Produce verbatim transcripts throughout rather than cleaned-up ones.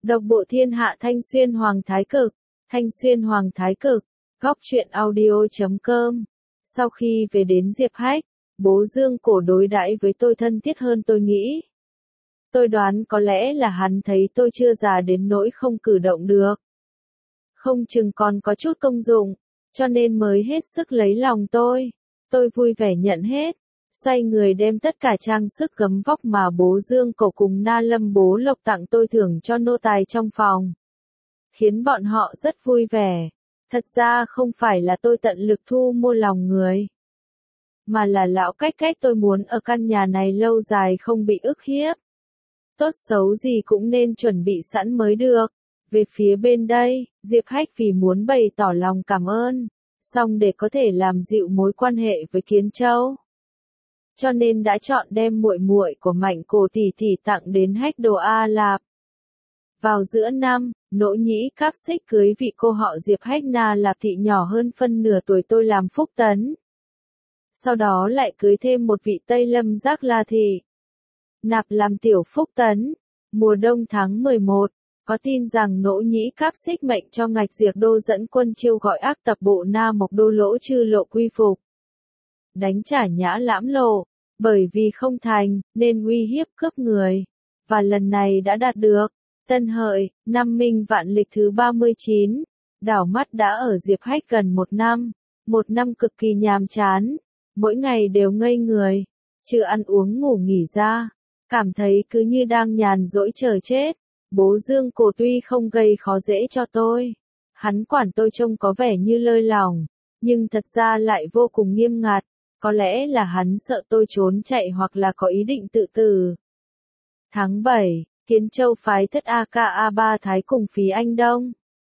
Độc bộ thiên hạ Thanh Xuyên Hoàng Thái Cực, Thanh Xuyên Hoàng Thái Cực, góc truyện audio chấm com. Sau khi về đến Diệp Hách, bố Dương Cổ đối đãi với tôi thân thiết hơn tôi nghĩ. Tôi đoán có lẽ là hắn thấy tôi chưa già đến nỗi không cử động được. Không chừng còn có chút công dụng, cho nên mới hết sức lấy lòng tôi. Tôi vui vẻ nhận hết, xoay người đem tất cả trang sức gấm vóc mà bố Dương Cổ cùng Na Lâm Bố Lộc tặng tôi thưởng cho nô tài trong phòng. Khiến bọn họ rất vui vẻ. Thật ra không phải là tôi tận lực thu mua lòng người, mà là lão cách cách tôi muốn ở căn nhà này lâu dài không bị ức hiếp. Tốt xấu gì cũng nên chuẩn bị sẵn mới được. Về phía bên đây, Diệp Hách vì muốn bày tỏ lòng cảm ơn, song để có thể làm dịu mối quan hệ với Kiến Châu, cho nên đã chọn đem muội muội của Mạnh Cổ tỷ tỷ tặng đến Hách Đồ A Lạp. Vào giữa năm, Nỗ Nhĩ Cáp Xích cưới vị cô họ Diệp Hách Na Lạp thị nhỏ hơn phân nửa tuổi tôi làm phúc tấn. Sau đó lại cưới thêm một vị Tây Lâm Giác La thị Nạp làm tiểu phúc tấn. Mùa đông tháng mười một, có tin rằng Nỗ Nhĩ Cáp Xích mệnh cho Ngạch Diệp Đô dẫn quân chiêu gọi ác tập bộ Na Mộc Đô Lỗ Chư Lộ quy phục, đánh trả Nhã Lãm Lộ, bởi vì không thành, nên uy hiếp cướp người, và lần này đã đạt được. Tân Hợi, năm Minh Vạn Lịch thứ ba mươi chín, đảo mắt đã ở Diệp Hách gần một năm, một năm cực kỳ nhàm chán, mỗi ngày đều ngây người, trừ ăn uống ngủ nghỉ ra, cảm thấy cứ như đang nhàn rỗi chờ chết. Bố Dương Cổ tuy không gây khó dễ cho tôi, hắn quản tôi trông có vẻ như lơi lỏng, nhưng thật ra lại vô cùng nghiêm ngặt, có lẽ là hắn sợ tôi trốn chạy hoặc là có ý định tự tử. Tháng bảy, Kiến Châu phái thất A K A ba Thái cùng phí Anh Đông,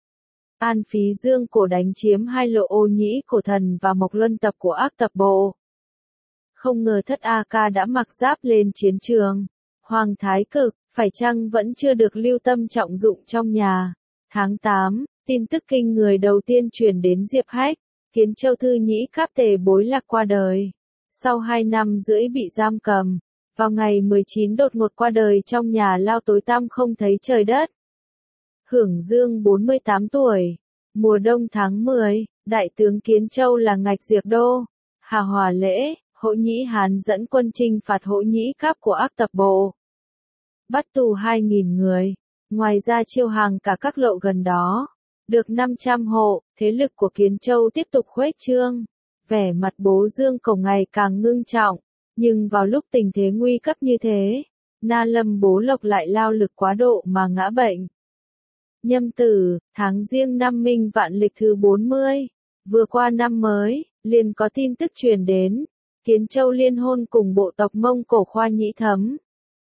An phí Dương Cổ đánh chiếm hai lộ Ô Nhĩ Cổ Thần và Mộc Luân tập của ác tập bộ. Không ngờ thất A Ca đã mặc giáp lên chiến trường. Hoàng Thái Cực, phải chăng vẫn chưa được lưu tâm trọng dụng trong nhà. Tháng tám, tin tức kinh người đầu tiên truyền đến Diệp Hách, Kiến Châu Thư Nhĩ Cáp Tề Bối Lạc qua đời. Sau hai năm rưỡi bị giam cầm, vào ngày mười chín đột ngột qua đời trong nhà lao tối tăm không thấy trời đất. Hưởng dương bốn mươi tám tuổi, mùa đông tháng mười, đại tướng Kiến Châu là Ngạch Diệp Đô, Hà Hòa Lễ, Hỗ Nhĩ Hán dẫn quân chinh phạt Hỗ Nhĩ Cáp của ác tập bộ, bắt tù hai nghìn người, ngoài ra chiêu hàng cả các lộ gần đó, được năm trăm hộ. Thế lực của Kiến Châu tiếp tục khuếch trương, vẻ mặt bố Dương Cổ ngày càng ngưng trọng, nhưng vào lúc tình thế nguy cấp như thế, Na Lâm Bố Lộc lại lao lực quá độ mà ngã bệnh. Nhâm Tử, tháng Giêng năm Minh Vạn Lịch thứ bốn mươi, vừa qua năm mới, liền có tin tức truyền đến, Kiến Châu liên hôn cùng bộ tộc Mông Cổ Khoa Nhĩ Thấm.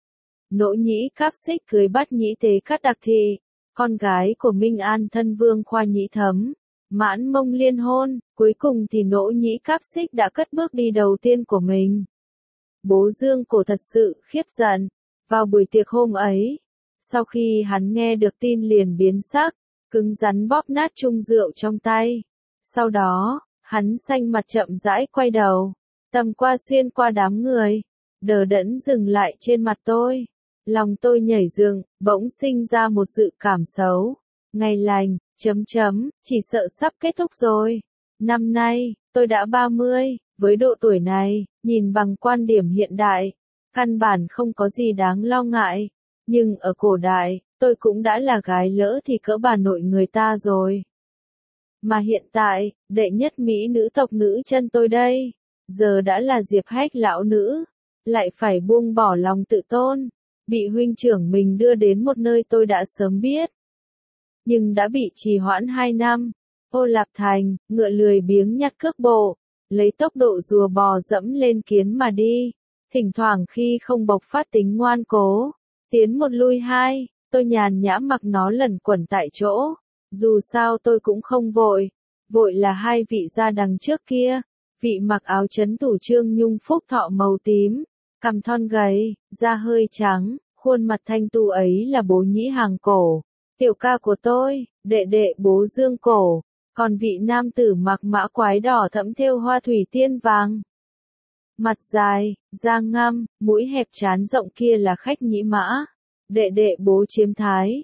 Nỗ Nhĩ Cáp Xích cưới Bát Nhĩ Tế Cát Đặc thị, con gái của Minh An thân vương Khoa Nhĩ Thấm, Mãn Mông liên hôn, cuối cùng thì Nỗ Nhĩ Cáp Xích đã cất bước đi đầu tiên của mình. Bố Dương Cổ thật sự khiếp giận, vào buổi tiệc hôm ấy, sau khi hắn nghe được tin liền biến sắc, cứng rắn bóp nát chung rượu trong tay. Sau đó, hắn xanh mặt chậm rãi quay đầu, tầm qua xuyên qua đám người, đờ đẫn dừng lại trên mặt tôi. Lòng tôi nhảy dựng, bỗng sinh ra một dự cảm xấu. Ngày lành, chấm chấm, chỉ sợ sắp kết thúc rồi. Năm nay, tôi đã ba mươi, với độ tuổi này, nhìn bằng quan điểm hiện đại, căn bản không có gì đáng lo ngại. Nhưng ở cổ đại, tôi cũng đã là gái lỡ thì cỡ bà nội người ta rồi. Mà hiện tại, đệ nhất mỹ nữ tộc nữ chân tôi đây, giờ đã là Diệp Hách lão nữ, lại phải buông bỏ lòng tự tôn, bị huynh trưởng mình đưa đến một nơi tôi đã sớm biết, nhưng đã bị trì hoãn hai năm. Ô Lạp Thành, ngựa lười biếng nhặt cước bộ, lấy tốc độ rùa bò dẫm lên kiến mà đi, thỉnh thoảng khi không bộc phát tính ngoan cố, tiến một lui hai, tôi nhàn nhã mặc nó lẩn quẩn tại chỗ, dù sao tôi cũng không vội, vội là hai vị gia đằng trước kia, vị mặc áo trấn thủ Trương Nhung Phúc Thọ màu tím, cằm thon gầy, da hơi trắng, khuôn mặt thanh tu ấy là bố Nhĩ Hàng Cổ, tiểu ca của tôi, đệ đệ bố Dương Cổ, còn vị nam tử mặc mã quái đỏ thẫm thêu hoa thủy tiên vàng. Mặt dài, da ngăm, mũi hẹp trán rộng kia là Khách Nhĩ Mã, đệ đệ bố Chiêm Thái.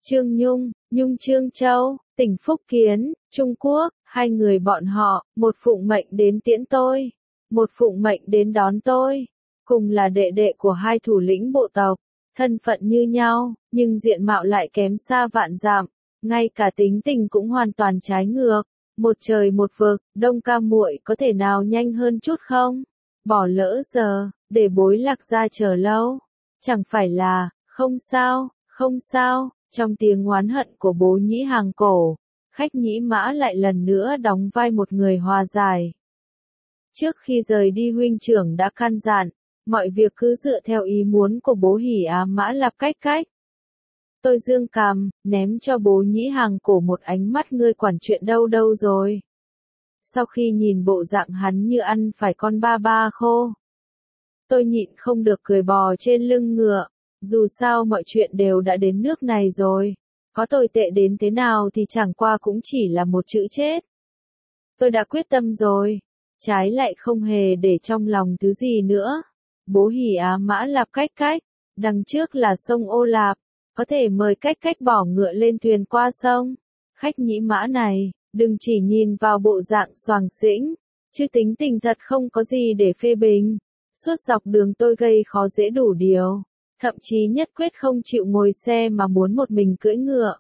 Trương Nhung, Nhung Trương Châu, tỉnh Phúc Kiến, Trung Quốc, hai người bọn họ, một phụng mệnh đến tiễn tôi, một phụng mệnh đến đón tôi, cùng là đệ đệ của hai thủ lĩnh bộ tộc, thân phận như nhau, nhưng diện mạo lại kém xa vạn dặm, ngay cả tính tình cũng hoàn toàn trái ngược, một trời một vực, Đông ca muội có thể nào nhanh hơn chút không? Bỏ lỡ giờ, để bối Lạc Gia chờ lâu, chẳng phải là, không sao, không sao, trong tiếng oán hận của bố Nhĩ Hàng Cổ, Khách Nhĩ Mã lại lần nữa đóng vai một người hòa giải. Trước khi rời đi huynh trưởng đã căn dặn, mọi việc cứ dựa theo ý muốn của bố Hỉ Á Mã Lạp cách cách. Tôi dương cằm, ném cho bố Nhĩ Hàng Cổ một ánh mắt ngươi quản chuyện đâu đâu rồi. Sau khi nhìn bộ dạng hắn như ăn phải con ba ba khô, tôi nhịn không được cười bò trên lưng ngựa, dù sao mọi chuyện đều đã đến nước này rồi, có tồi tệ đến thế nào thì chẳng qua cũng chỉ là một chữ chết. Tôi đã quyết tâm rồi, trái lại không hề để trong lòng thứ gì nữa. Bố Hỉ Á Mã Lạp cách cách, đằng trước là sông Ô Lạp, có thể mời cách cách bỏ ngựa lên thuyền qua sông. Khách Nhĩ Mã này, đừng chỉ nhìn vào bộ dạng xoàng xĩnh, chứ tính tình thật không có gì để phê bình. Suốt dọc đường tôi gây khó dễ đủ điều, thậm chí nhất quyết không chịu ngồi xe mà muốn một mình cưỡi ngựa.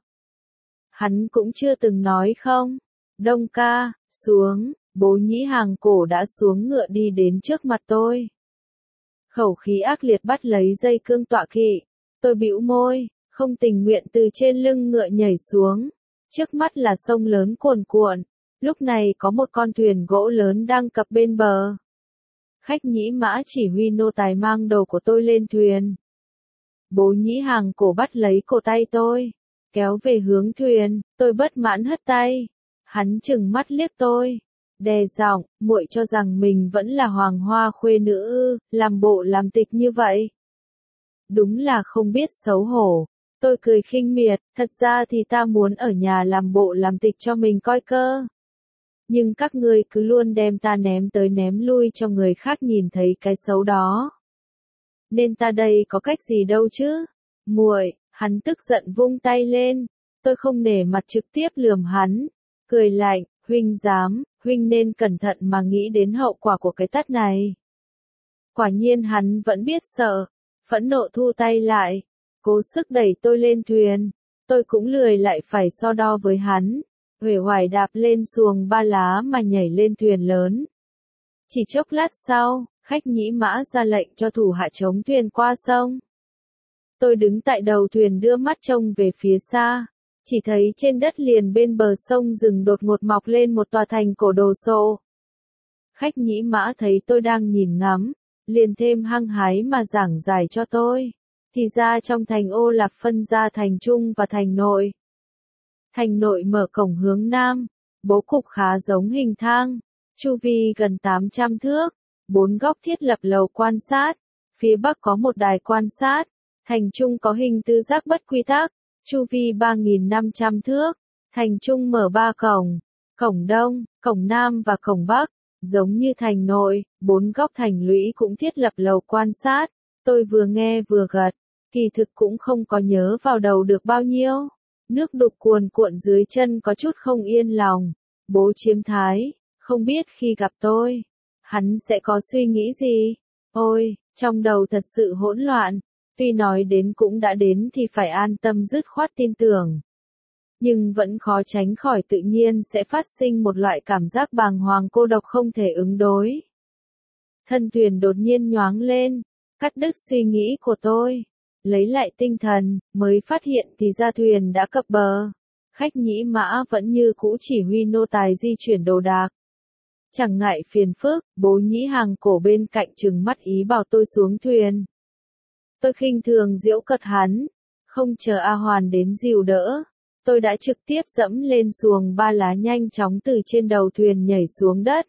Hắn cũng chưa từng nói không. Đông ca, xuống, bố Nhĩ Hàng Cổ đã xuống ngựa đi đến trước mặt tôi. Khẩu khí ác liệt bắt lấy dây cương tọa kỵ, tôi bĩu môi, không tình nguyện từ trên lưng ngựa nhảy xuống. Trước mắt là sông lớn cuồn cuộn, lúc này có một con thuyền gỗ lớn đang cập bên bờ. Khách Nhĩ Mã chỉ huy nô tài mang đầu của tôi lên thuyền. Bố Nhĩ Hàng Cổ bắt lấy cổ tay tôi, kéo về hướng thuyền, tôi bất mãn hất tay. Hắn chừng mắt liếc tôi, đè giọng, muội cho rằng mình vẫn là hoàng hoa khuê nữ ư, làm bộ làm tịch như vậy. Đúng là không biết xấu hổ. Tôi cười khinh miệt, thật ra thì ta muốn ở nhà làm bộ làm tịch cho mình coi cơ. Nhưng các ngươi cứ luôn đem ta ném tới ném lui cho người khác nhìn thấy cái xấu đó. Nên ta đây có cách gì đâu chứ? Muội, hắn tức giận vung tay lên, tôi không nể mặt trực tiếp lườm hắn, cười lạnh, huynh dám, huynh nên cẩn thận mà nghĩ đến hậu quả của cái tát này. Quả nhiên hắn vẫn biết sợ, phẫn nộ thu tay lại, cố sức đẩy tôi lên thuyền, tôi cũng lười lại phải so đo với hắn, uể oải đạp lên xuồng ba lá mà nhảy lên thuyền lớn. Chỉ chốc lát sau, Khách Nhĩ Mã ra lệnh cho thủ hạ chống thuyền qua sông. Tôi đứng tại đầu thuyền đưa mắt trông về phía xa, chỉ thấy trên đất liền bên bờ sông rừng đột ngột mọc lên một tòa thành cổ đồ sộ. Khách Nhĩ Mã thấy tôi đang nhìn ngắm, liền thêm hăng hái mà giảng giải cho tôi. Thì ra trong thành Ô Lạp phân ra thành Trung và thành Nội. Thành Nội mở cổng hướng Nam, bố cục khá giống hình thang, chu vi gần tám trăm thước, bốn góc thiết lập lầu quan sát, phía Bắc có một đài quan sát, thành Trung có hình tứ giác bất quy tắc, chu vi ba nghìn năm trăm thước, thành Trung mở ba cổng, cổng Đông, cổng Nam và cổng Bắc, giống như thành Nội, bốn góc thành lũy cũng thiết lập lầu quan sát. Tôi vừa nghe vừa gật, kỳ thực cũng không có nhớ vào đầu được bao nhiêu. Nước đục cuồn cuộn dưới chân có chút không yên lòng. Bố Chiêm Thái, không biết khi gặp tôi, hắn sẽ có suy nghĩ gì? Ôi, trong đầu thật sự hỗn loạn. Tuy nói đến cũng đã đến thì phải an tâm dứt khoát tin tưởng. Nhưng vẫn khó tránh khỏi tự nhiên sẽ phát sinh một loại cảm giác bàng hoàng cô độc không thể ứng đối. Thân thuyền đột nhiên nhoáng lên, cắt đứt suy nghĩ của tôi. Lấy lại tinh thần, mới phát hiện thì ra thuyền đã cập bờ. Khách Nhĩ Mã vẫn như cũ chỉ huy nô tài di chuyển đồ đạc. Chẳng ngại phiền phức, bố Nhĩ Hàng Cổ bên cạnh trừng mắt ý bảo tôi xuống thuyền. Tôi khinh thường giễu cợt hắn, không chờ A Hoàn đến dìu đỡ. Tôi đã trực tiếp dẫm lên xuồng ba lá nhanh chóng từ trên đầu thuyền nhảy xuống đất.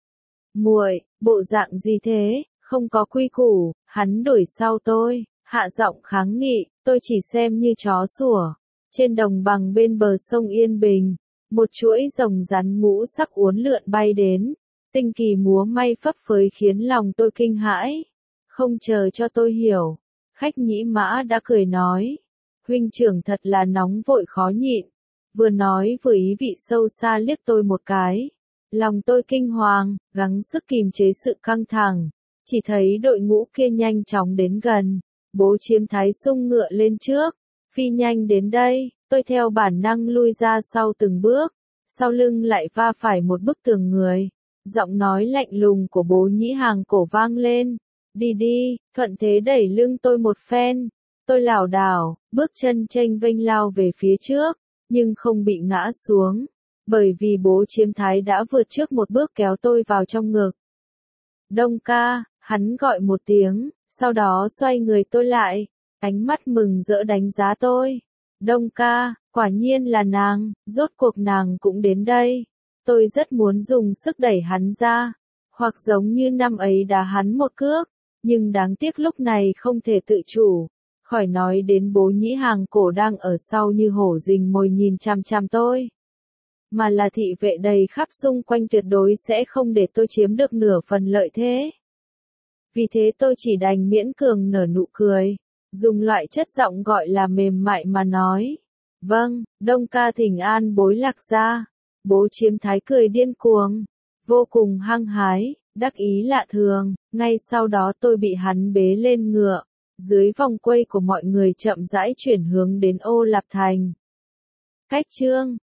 Muội, bộ dạng gì thế, không có quy củ, hắn đuổi sau tôi, hạ giọng kháng nghị, tôi chỉ xem như chó sủa. Trên đồng bằng bên bờ sông Yên Bình, một chuỗi rồng rắn ngũ sắc uốn lượn bay đến, tinh kỳ múa may phấp phới khiến lòng tôi kinh hãi. Không chờ cho tôi hiểu, Khách Nhĩ Mã đã cười nói, Huynh trưởng thật là nóng vội khó nhịn. Vừa nói vừa ý vị sâu xa liếc tôi một cái. Lòng tôi kinh hoàng, gắng sức kìm chế sự căng thẳng. Chỉ thấy đội ngũ kia nhanh chóng đến gần. Bố Chiêm Thái xung ngựa lên trước. Phi nhanh đến đây, tôi theo bản năng lui ra sau từng bước. Sau lưng lại va phải một bức tường người. Giọng nói lạnh lùng của bố Nhĩ Hàng Cổ vang lên. Đi đi, thuận thế đẩy lưng tôi một phen. Tôi lảo đảo, bước chân chênh vênh lao về phía trước, nhưng không bị ngã xuống. Bởi vì bố Chiêm Thái đã vượt trước một bước kéo tôi vào trong ngực. Đông ca, hắn gọi một tiếng, sau đó xoay người tôi lại, ánh mắt mừng rỡ đánh giá tôi. Đông ca, quả nhiên là nàng, rốt cuộc nàng cũng đến đây. Tôi rất muốn dùng sức đẩy hắn ra, hoặc giống như năm ấy đá hắn một cước, nhưng đáng tiếc lúc này không thể tự chủ. Khỏi nói đến bố Nhĩ Hàng Cổ đang ở sau như hổ rình mồi nhìn chằm chằm tôi. Mà là thị vệ đầy khắp xung quanh tuyệt đối sẽ không để tôi chiếm được nửa phần lợi thế. Vì thế tôi chỉ đành miễn cường nở nụ cười, dùng loại chất giọng gọi là mềm mại mà nói. Vâng, Đông ca thỉnh an bối Lạc gia. Bố Chiêm Thái cười điên cuồng, vô cùng hăng hái, đắc ý lạ thường. Ngay sau đó tôi bị hắn bế lên ngựa, dưới vòng quay của mọi người chậm rãi chuyển hướng đến Ô Lạp Thành. Cách chương